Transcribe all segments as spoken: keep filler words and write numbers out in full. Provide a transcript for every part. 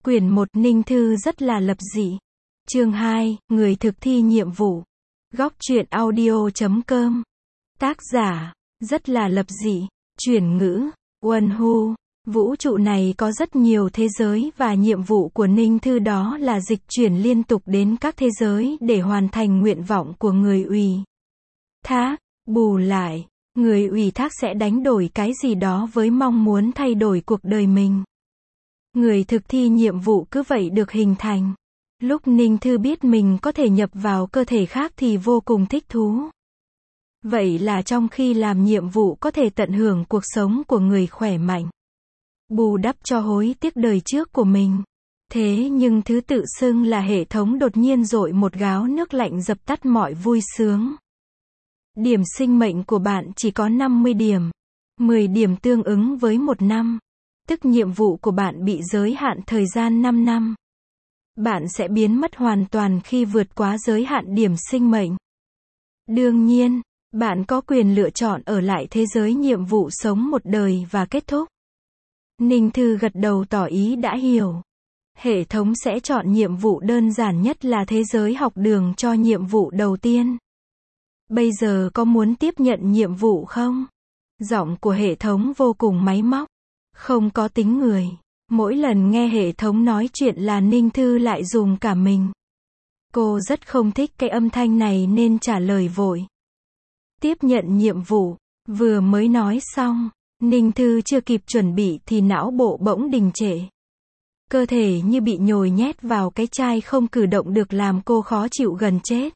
Quyển một Ninh Thư rất là lập dị. Chương hai, Người thực thi nhiệm vụ. Góc truyện audio chấm com. Tác giả, rất là lập dị. Chuyển ngữ, Uân Hu. Vũ trụ này có rất nhiều thế giới và nhiệm vụ của Ninh Thư đó là dịch chuyển liên tục đến các thế giới để hoàn thành nguyện vọng của người ủy thác. Bù lại, người ủy thác sẽ đánh đổi cái gì đó với mong muốn thay đổi cuộc đời mình. Người thực thi nhiệm vụ cứ vậy được hình thành. Lúc Ninh Thư biết mình có thể nhập vào cơ thể khác thì vô cùng thích thú. Vậy là trong khi làm nhiệm vụ có thể tận hưởng cuộc sống của người khỏe mạnh, bù đắp cho hối tiếc đời trước của mình. Thế nhưng thứ tự xưng là hệ thống đột nhiên dội một gáo nước lạnh dập tắt mọi vui sướng. Điểm sinh mệnh của bạn chỉ có năm mươi điểm. mười điểm tương ứng với một năm. Tức nhiệm vụ của bạn bị giới hạn thời gian năm năm. Bạn sẽ biến mất hoàn toàn khi vượt quá giới hạn điểm sinh mệnh. Đương nhiên, bạn có quyền lựa chọn ở lại thế giới nhiệm vụ sống một đời và kết thúc. Ninh Thư gật đầu tỏ ý đã hiểu. Hệ thống sẽ chọn nhiệm vụ đơn giản nhất là thế giới học đường cho nhiệm vụ đầu tiên. Bây giờ có muốn tiếp nhận nhiệm vụ không? Giọng của hệ thống vô cùng máy móc, không có tính người. Mỗi lần nghe hệ thống nói chuyện là Ninh Thư lại dùng cả mình. Cô rất không thích cái âm thanh này nên trả lời vội. Tiếp nhận nhiệm vụ. Vừa mới nói xong, Ninh Thư chưa kịp chuẩn bị thì não bộ bỗng đình trệ. Cơ thể như bị nhồi nhét vào cái chai không cử động được làm cô khó chịu gần chết.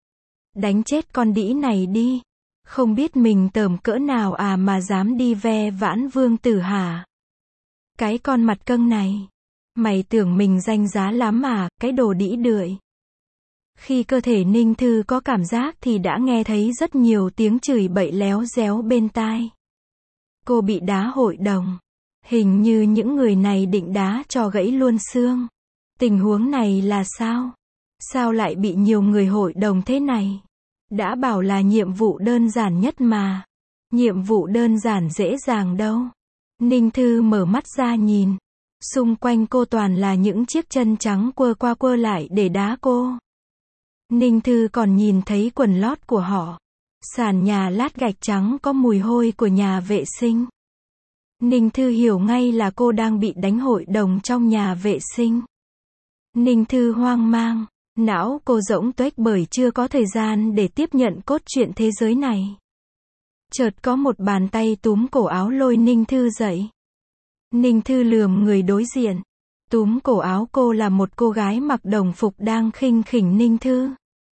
Đánh chết con đĩ này đi. Không biết mình tởm cỡ nào à mà dám đi ve vãn vương tử hả? Cái con mặt cưng này. Mày tưởng mình danh giá lắm à, cái đồ đĩ đưởi. Khi cơ thể Ninh Thư có cảm giác thì đã nghe thấy rất nhiều tiếng chửi bậy léo déo bên tai. Cô bị đá hội đồng. Hình như những người này định đá cho gãy luôn xương. Tình huống này là sao? Sao lại bị nhiều người hội đồng thế này? Đã bảo là nhiệm vụ đơn giản nhất mà. Nhiệm vụ đơn giản dễ dàng đâu. Ninh Thư mở mắt ra nhìn. Xung quanh cô toàn là những chiếc chân trắng quơ qua quơ lại để đá cô. Ninh Thư còn nhìn thấy quần lót của họ. Sàn nhà lát gạch trắng có mùi hôi của nhà vệ sinh. Ninh Thư hiểu ngay là cô đang bị đánh hội đồng trong nhà vệ sinh. Ninh Thư hoang mang. Não cô rỗng tuếch bởi chưa có thời gian để tiếp nhận cốt truyện thế giới này. Chợt có một bàn tay túm cổ áo lôi Ninh Thư dậy. Ninh Thư lườm người đối diện. Túm cổ áo cô là một cô gái mặc đồng phục đang khinh khỉnh Ninh Thư.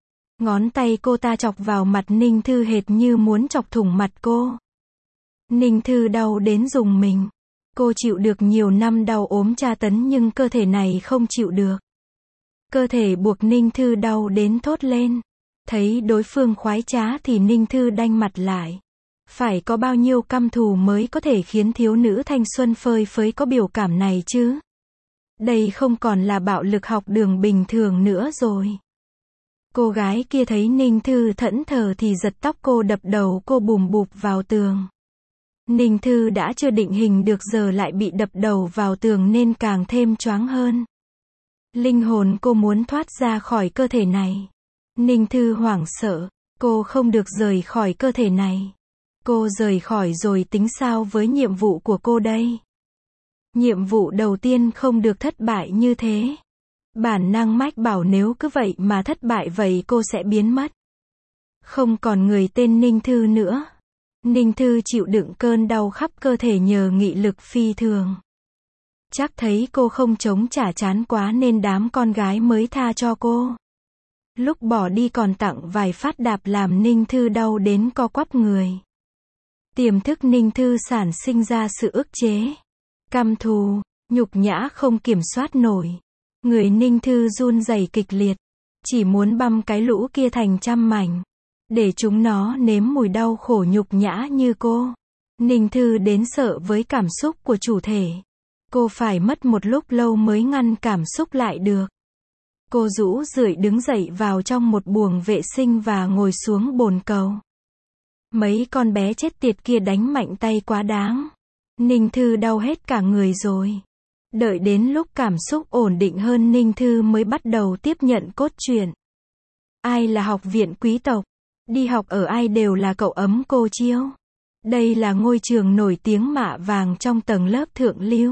Ngón tay cô ta chọc vào mặt Ninh Thư hệt như muốn chọc thủng mặt cô. Ninh Thư đau đến rùng mình. Cô chịu được nhiều năm đau ốm tra tấn nhưng cơ thể này không chịu được. Cơ thể buộc Ninh Thư đau đến thốt lên. Thấy đối phương khoái trá thì Ninh Thư đanh mặt lại. Phải có bao nhiêu căm thù mới có thể khiến thiếu nữ thanh xuân phơi phới có biểu cảm này chứ? Đây không còn là bạo lực học đường bình thường nữa rồi. Cô gái kia thấy Ninh Thư thẫn thờ thì giật tóc cô đập đầu cô bùm bụp vào tường. Ninh Thư đã chưa định hình được giờ lại bị đập đầu vào tường nên càng thêm choáng hơn. Linh hồn cô muốn thoát ra khỏi cơ thể này. Ninh Thư hoảng sợ. Cô không được rời khỏi cơ thể này. Cô rời khỏi rồi tính sao với nhiệm vụ của cô đây? Nhiệm vụ đầu tiên không được thất bại như thế. Bản năng mách bảo nếu cứ vậy mà thất bại vậy cô sẽ biến mất. Không còn người tên Ninh Thư nữa. Ninh Thư chịu đựng cơn đau khắp cơ thể nhờ nghị lực phi thường. Chắc thấy cô không chống trả chán quá nên đám con gái mới tha cho cô. Lúc bỏ đi còn tặng vài phát đạp làm Ninh Thư đau đến co quắp người. Tiềm thức Ninh Thư sản sinh ra sự ức chế, căm thù, nhục nhã không kiểm soát nổi. Người Ninh Thư run rẩy kịch liệt. Chỉ muốn băm cái lũ kia thành trăm mảnh. Để chúng nó nếm mùi đau khổ nhục nhã như cô. Ninh Thư đến sợ với cảm xúc của chủ thể. Cô phải mất một lúc lâu mới ngăn cảm xúc lại được. Cô rũ rượi đứng dậy vào trong một buồng vệ sinh và ngồi xuống bồn cầu. Mấy con bé chết tiệt kia đánh mạnh tay quá đáng. Ninh Thư đau hết cả người rồi. Đợi đến lúc cảm xúc ổn định hơn Ninh Thư mới bắt đầu tiếp nhận cốt truyện. Ai là học viện quý tộc? Đi học ở ai đều là cậu ấm cô chiêu. Đây là ngôi trường nổi tiếng mạ vàng trong tầng lớp thượng lưu.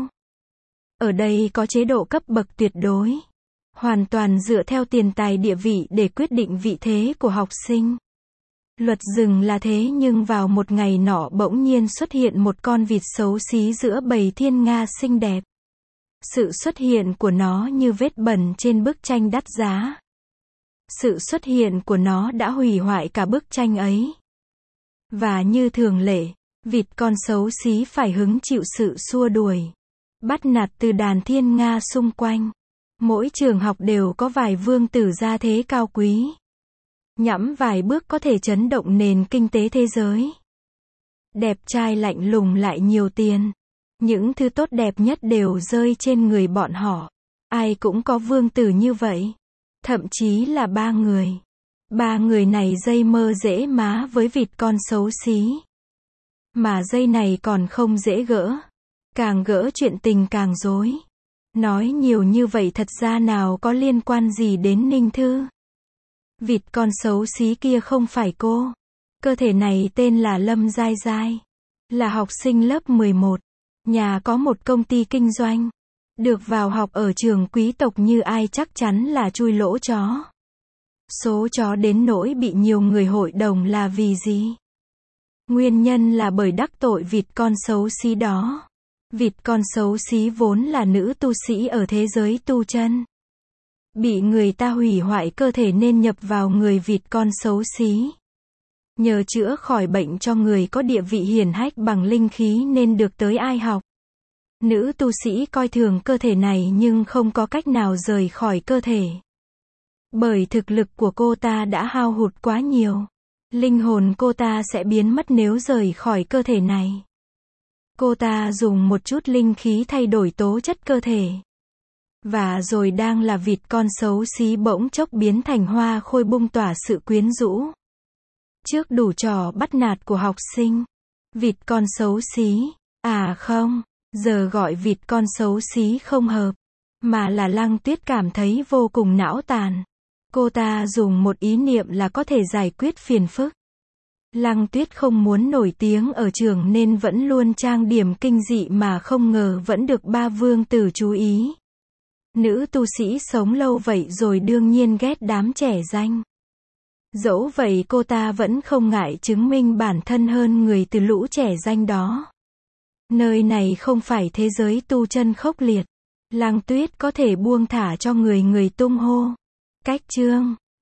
Ở đây có chế độ cấp bậc tuyệt đối. Hoàn toàn dựa theo tiền tài địa vị để quyết định vị thế của học sinh. Luật rừng là thế nhưng vào một ngày nọ bỗng nhiên xuất hiện một con vịt xấu xí giữa bầy thiên nga xinh đẹp. Sự xuất hiện của nó như vết bẩn trên bức tranh đắt giá. Sự xuất hiện của nó đã hủy hoại cả bức tranh ấy. Và như thường lệ, vịt con xấu xí phải hứng chịu sự xua đuổi, bắt nạt từ đàn thiên nga xung quanh. Mỗi trường học đều có vài vương tử gia thế cao quý. Nhẫm vài bước có thể chấn động nền kinh tế thế giới. Đẹp trai lạnh lùng lại nhiều tiền. Những thứ tốt đẹp nhất đều rơi trên người bọn họ. Ai cũng có vương tử như vậy. Thậm chí là ba người. Ba người này dây mơ dễ má với vịt con xấu xí. Mà dây này còn không dễ gỡ. Càng gỡ chuyện tình càng rối. Nói nhiều như vậy thật ra nào có liên quan gì đến Ninh Thư. Vịt con xấu xí kia không phải cô. Cơ thể này tên là Lâm Giai Giai. Là học sinh lớp mười một. Nhà có một công ty kinh doanh. Được vào học ở trường quý tộc như ai chắc chắn là chui lỗ chó. Số chó đến nỗi bị nhiều người hội đồng là vì gì? Nguyên nhân là bởi đắc tội vịt con xấu xí đó. Vịt con xấu xí vốn là nữ tu sĩ ở thế giới tu chân. Bị người ta hủy hoại cơ thể nên nhập vào người vịt con xấu xí. Nhờ chữa khỏi bệnh cho người có địa vị hiển hách bằng linh khí nên được tới ai học. Nữ tu sĩ coi thường cơ thể này nhưng không có cách nào rời khỏi cơ thể. Bởi thực lực của cô ta đã hao hụt quá nhiều. Linh hồn cô ta sẽ biến mất nếu rời khỏi cơ thể này. Cô ta dùng một chút linh khí thay đổi tố chất cơ thể. Và rồi đang là vịt con xấu xí bỗng chốc biến thành hoa khôi bung tỏa sự quyến rũ. Trước đủ trò bắt nạt của học sinh. Vịt con xấu xí. À không, giờ gọi vịt con xấu xí không hợp. Mà là Lăng Tuyết cảm thấy vô cùng não tàn. Cô ta dùng một ý niệm là có thể giải quyết phiền phức. Lăng Tuyết không muốn nổi tiếng ở trường nên vẫn luôn trang điểm kinh dị mà không ngờ vẫn được ba vương tử chú ý. Nữ tu sĩ sống lâu vậy rồi đương nhiên ghét đám trẻ danh. Dẫu vậy cô ta vẫn không ngại chứng minh bản thân hơn người từ lũ trẻ danh đó. Nơi này không phải thế giới tu chân khốc liệt. Lăng Tuyết có thể buông thả cho người người tung hô. Cách chương